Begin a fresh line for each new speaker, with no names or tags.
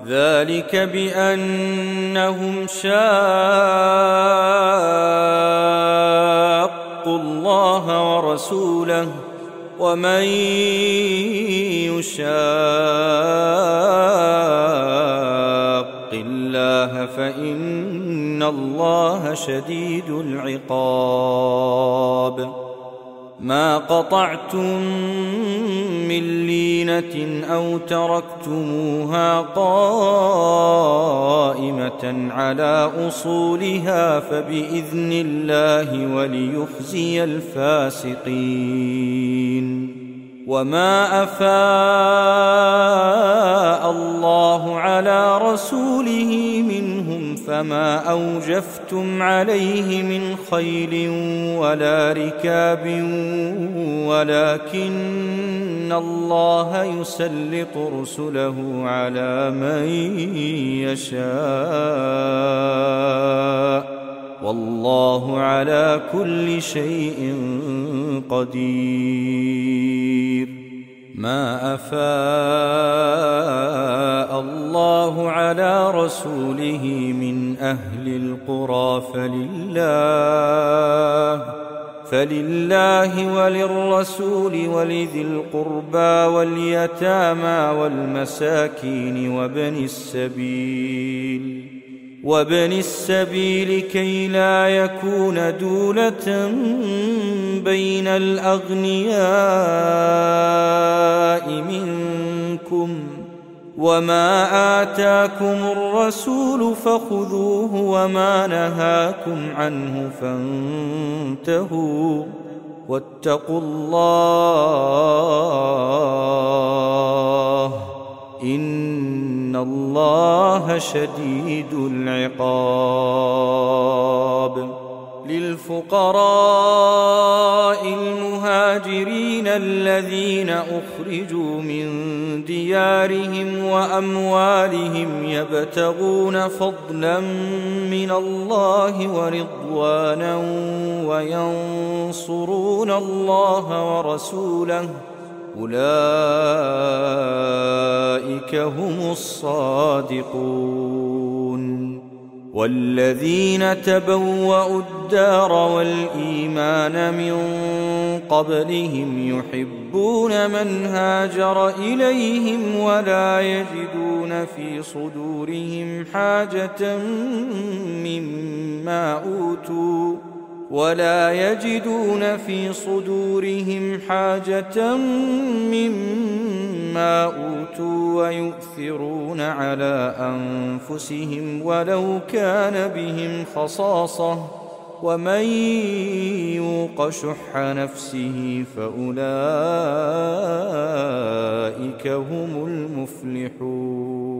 ذلك بأنهم شاقوا الله ورسوله ومن يشاق الله فإن الله شديد العقاب ما قطعتم من لينة أو تركتموها قائمة على أصولها فبإذن الله وليخزي الفاسقين وما أفاء الله على رسوله منهم فما أوجفتم عليه من خيل ولا ركاب ولكن الله يسلط رسله على من يشاء والله على كل شيء قدير ما أفاء الله على رسوله من أهل القرى فلله وللرسول ولذي القربى واليتامى والمساكين وابن السبيل كي لا يكون دولة بين الأغنياء منكم وما آتاكم الرسول فخذوه وما نهاكم عنه فانتهوا واتقوا الله إن الله شديد العقاب للفقراء المهاجرين الذين أخرجوا من ديارهم وأموالهم يبتغون فضلا من الله ورضوانا وينصرون الله ورسوله أولئك هم الصادقون والذين تبوأوا الدار والإيمان من قبلهم يحبون من هاجر إليهم ولا يجدون في صدورهم حاجة مما أوتوا ويؤثرون على أنفسهم ولو كان بهم خصاصة ومن يوق شح نفسه فأولئك هم المفلحون